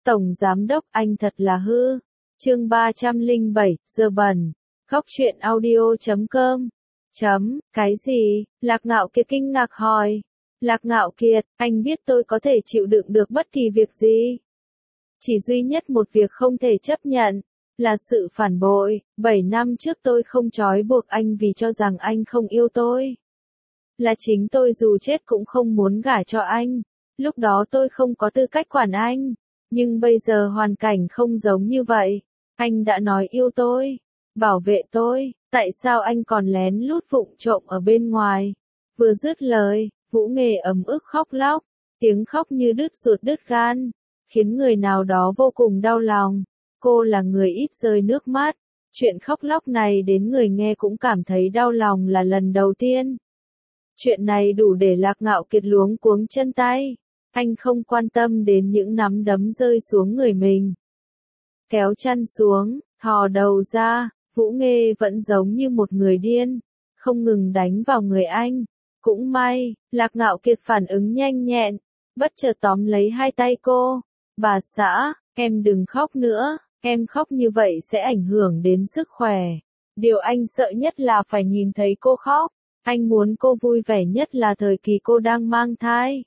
Tổng Giám đốc anh thật là hư. Chương 307, giờ bẩn. Khóc chuyện audio.com. Cái gì? Lạc Ngạo Kiệt kinh ngạc hỏi. Lạc Ngạo Kiệt, anh biết tôi có thể chịu đựng được bất kỳ việc gì. Chỉ duy nhất một việc không thể chấp nhận, là sự phản bội. 7 năm trước tôi không trói buộc anh vì cho rằng anh không yêu tôi. Là chính tôi dù chết cũng không muốn gả cho anh. Lúc đó tôi không có tư cách quản anh. Nhưng bây giờ hoàn cảnh không giống như vậy. Anh đã nói yêu tôi, bảo vệ tôi, tại sao anh còn lén lút vụng trộm ở bên ngoài? Vừa dứt lời, Vũ Nghề ấm ức khóc lóc, tiếng khóc như đứt ruột đứt gan, khiến người nào đó vô cùng đau lòng. Cô là người ít rơi nước mắt, chuyện khóc lóc này đến người nghe cũng cảm thấy đau lòng là lần đầu tiên. Chuyện này đủ để Lạc Ngạo Kiệt luống cuống chân tay. Anh không quan tâm đến những nắm đấm rơi xuống người mình. Kéo chăn xuống, thò đầu ra, Vũ Nghê vẫn giống như một người điên, không ngừng đánh vào người anh. Cũng may, Lạc Ngạo Kiệt phản ứng nhanh nhẹn, bất chợt tóm lấy hai tay cô. Bà xã, em đừng khóc nữa, em khóc như vậy sẽ ảnh hưởng đến sức khỏe. Điều anh sợ nhất là phải nhìn thấy cô khóc. Anh muốn cô vui vẻ nhất là thời kỳ cô đang mang thai.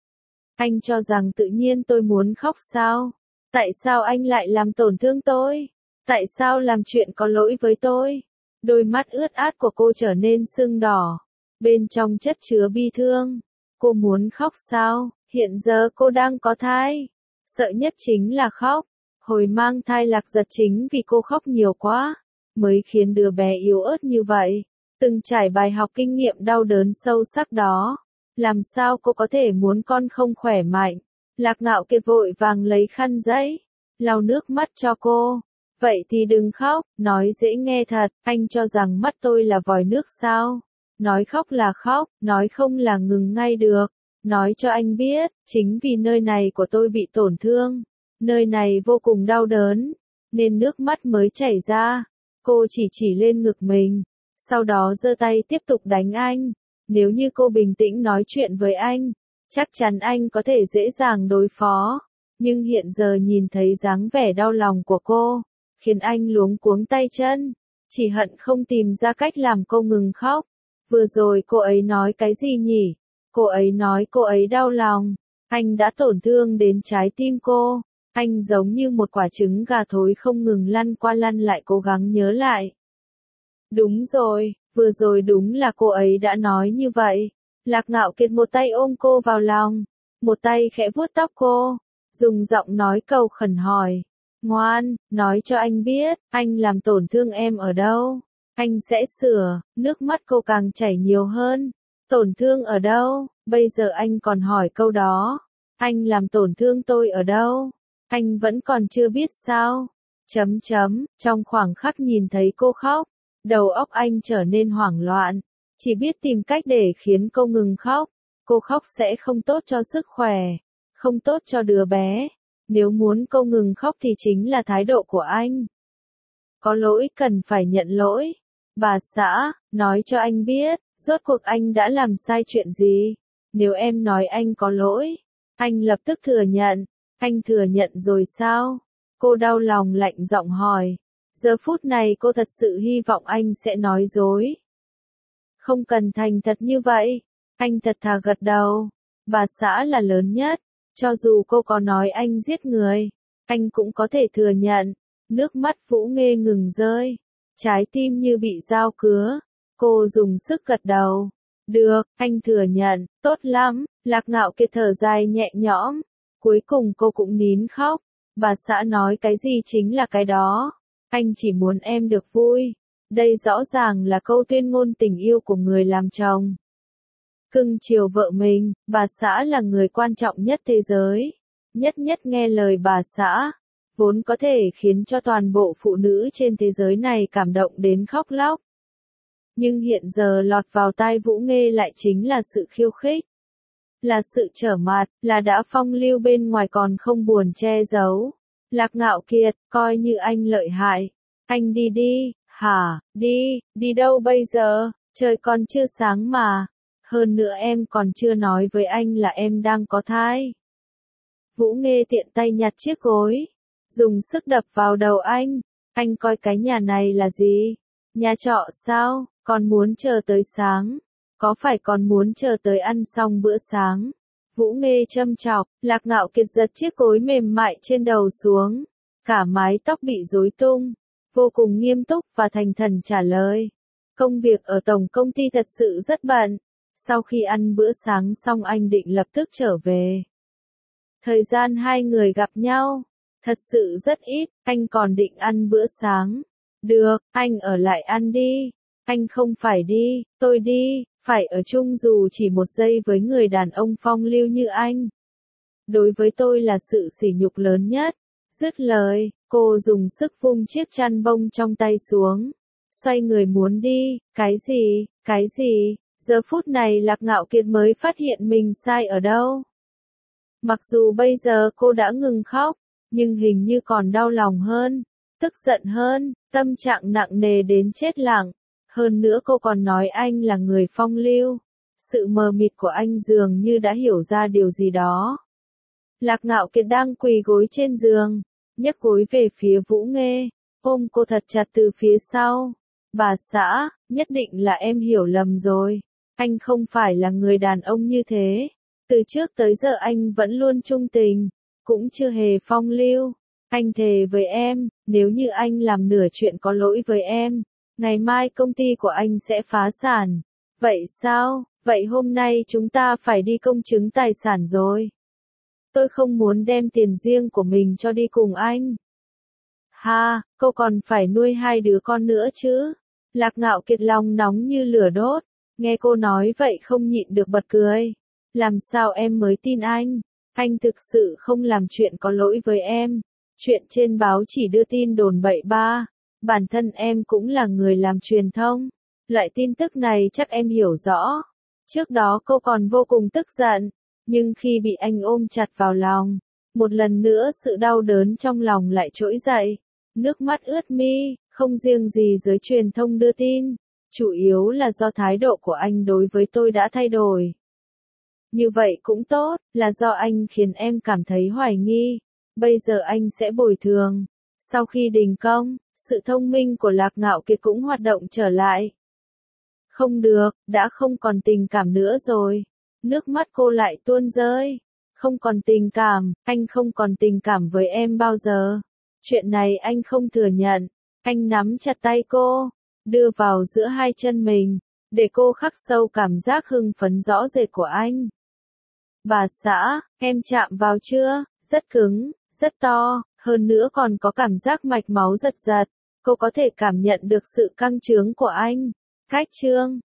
Anh cho rằng tự nhiên tôi muốn khóc sao? Tại sao anh lại làm tổn thương tôi? Tại sao làm chuyện có lỗi với tôi? Đôi mắt ướt át của cô trở nên sưng đỏ. Bên trong chất chứa bi thương. Cô muốn khóc sao? Hiện giờ cô đang có thai. Sợ nhất chính là khóc. Hồi mang thai Lạc giật chính vì cô khóc nhiều quá, mới khiến đứa bé yếu ớt như vậy. Từng trải bài học kinh nghiệm đau đớn sâu sắc đó. Làm sao cô có thể muốn con không khỏe mạnh? Lạc Ngạo Kiệt vội vàng lấy khăn giấy, lau nước mắt cho cô. Vậy thì đừng khóc, nói dễ nghe thật, anh cho rằng mắt tôi là vòi nước sao? Nói khóc là khóc, nói không là ngừng ngay được. Nói cho anh biết, chính vì nơi này của tôi bị tổn thương, nơi này vô cùng đau đớn, nên nước mắt mới chảy ra. Cô chỉ lên ngực mình, sau đó giơ tay tiếp tục đánh anh. Nếu như cô bình tĩnh nói chuyện với anh, chắc chắn anh có thể dễ dàng đối phó. Nhưng hiện giờ nhìn thấy dáng vẻ đau lòng của cô, khiến anh luống cuống tay chân, chỉ hận không tìm ra cách làm cô ngừng khóc. Vừa rồi cô ấy nói cái gì nhỉ? Cô ấy nói cô ấy đau lòng. Anh đã tổn thương đến trái tim cô. Anh giống như một quả trứng gà thối không ngừng lăn qua lăn lại cố gắng nhớ lại. Đúng rồi, vừa rồi đúng là cô ấy đã nói như vậy. Lạc Ngạo Kiệt một tay ôm cô vào lòng, một tay khẽ vuốt tóc cô, dùng giọng nói cầu khẩn hỏi. Ngoan, nói cho anh biết, anh làm tổn thương em ở đâu? Anh sẽ sửa. Nước mắt cô càng chảy nhiều hơn. Tổn thương ở đâu? Bây giờ anh còn hỏi câu đó. Anh làm tổn thương tôi ở đâu? Anh vẫn còn chưa biết sao? Trong khoảng khắc nhìn thấy cô khóc, đầu óc anh trở nên hoảng loạn, chỉ biết tìm cách để khiến cô ngừng khóc. Cô khóc sẽ không tốt cho sức khỏe, không tốt cho đứa bé. Nếu muốn cô ngừng khóc thì chính là thái độ của anh. Có lỗi cần phải nhận lỗi. Bà xã, nói cho anh biết, rốt cuộc anh đã làm sai chuyện gì? Nếu em nói anh có lỗi, anh lập tức thừa nhận. Anh thừa nhận rồi sao? Cô đau lòng lạnh giọng hỏi. Giờ phút này cô thật sự hy vọng anh sẽ nói dối. Không cần thành thật như vậy. Anh thật thà gật đầu. Bà xã là lớn nhất. Cho dù cô có nói anh giết người, anh cũng có thể thừa nhận. Nước mắt Vũ Nghê ngừng rơi. Trái tim như bị dao cứa. Cô dùng sức gật đầu. Được, anh thừa nhận, tốt lắm. Lạc Ngạo Kiệt thở dài nhẹ nhõm. Cuối cùng cô cũng nín khóc. Bà xã nói cái gì chính là cái đó. Anh chỉ muốn em được vui. Đây rõ ràng là câu tuyên ngôn tình yêu của người làm chồng. Cưng chiều vợ mình, bà xã là người quan trọng nhất thế giới. Nhất nghe lời bà xã, vốn có thể khiến cho toàn bộ phụ nữ trên thế giới này cảm động đến khóc lóc. Nhưng hiện giờ lọt vào tai Vũ Nghê lại chính là sự khiêu khích. Là sự trở mặt, là đã phong lưu bên ngoài còn không buồn che giấu. Lạc Ngạo Kiệt, coi như anh lợi hại. Anh đi đi, hả, đi đâu bây giờ? Trời còn chưa sáng mà. Hơn nữa em còn chưa nói với anh là em đang có thai. Vũ Nghê tiện tay nhặt chiếc gối, dùng sức đập vào đầu anh. Anh coi cái nhà này là gì? Nhà trọ sao? Còn muốn chờ tới sáng? Có phải còn muốn chờ tới ăn xong bữa sáng? Vũ Nghê châm chọc, Lạc Ngạo Kiệt giật chiếc gối mềm mại trên đầu xuống. Cả mái tóc bị rối tung. Vô cùng nghiêm túc và thành thần trả lời. Công việc ở tổng công ty thật sự rất bận. Sau khi ăn bữa sáng xong anh định lập tức trở về. Thời gian hai người gặp nhau, thật sự rất ít, anh còn định ăn bữa sáng. Được, anh ở lại ăn đi. Anh không phải đi, tôi đi, phải ở chung dù chỉ một giây với người đàn ông phong lưu như anh. Đối với tôi là sự sỉ nhục lớn nhất. Dứt lời, cô dùng sức vung chiếc chăn bông trong tay xuống. Xoay người muốn đi, cái gì? Giờ phút này Lạc Ngạo Kiệt mới phát hiện mình sai ở đâu. Mặc dù bây giờ cô đã ngừng khóc, nhưng hình như còn đau lòng hơn, tức giận hơn, tâm trạng nặng nề đến chết lặng. Hơn nữa cô còn nói anh là người phong lưu. Sự mờ mịt của anh dường như đã hiểu ra điều gì đó. Lạc Ngạo Kiệt đang quỳ gối trên giường, nhấc gối về phía Vũ Nghê, ôm cô thật chặt từ phía sau. Bà xã, nhất định là em hiểu lầm rồi. Anh không phải là người đàn ông như thế. Từ trước tới giờ anh vẫn luôn trung tình, cũng chưa hề phong lưu. Anh thề với em, nếu như anh làm nửa chuyện có lỗi với em, ngày mai công ty của anh sẽ phá sản. Vậy sao? Vậy hôm nay chúng ta phải đi công chứng tài sản rồi. Tôi không muốn đem tiền riêng của mình cho đi cùng anh. Ha, cô còn phải nuôi hai đứa con nữa chứ. Lạc Ngạo Kiệt lòng nóng như lửa đốt. Nghe cô nói vậy không nhịn được bật cười. Làm sao em mới tin anh? Anh thực sự không làm chuyện có lỗi với em. Chuyện trên báo chỉ đưa tin đồn bậy ba. Bản thân em cũng là người làm truyền thông. Loại tin tức này chắc em hiểu rõ. Trước đó cô còn vô cùng tức giận. Nhưng khi bị anh ôm chặt vào lòng, một lần nữa sự đau đớn trong lòng lại trỗi dậy. Nước mắt ướt mi, không riêng gì giới truyền thông đưa tin. Chủ yếu là do thái độ của anh đối với tôi đã thay đổi. Như vậy cũng tốt, là do anh khiến em cảm thấy hoài nghi. Bây giờ anh sẽ bồi thường. Sau khi đình công, sự thông minh của Lạc Ngạo Kiệt cũng hoạt động trở lại. Không được, đã không còn tình cảm nữa rồi. Nước mắt cô lại tuôn rơi. Không còn tình cảm, anh không còn tình cảm với em bao giờ. Chuyện này anh không thừa nhận. Anh nắm chặt tay cô, đưa vào giữa hai chân mình, để cô khắc sâu cảm giác hưng phấn rõ rệt của anh. Bà xã, em chạm vào chưa? Rất cứng, rất to, hơn nữa còn có cảm giác mạch máu giật giật. Cô có thể cảm nhận được sự căng trướng của anh. Cách chương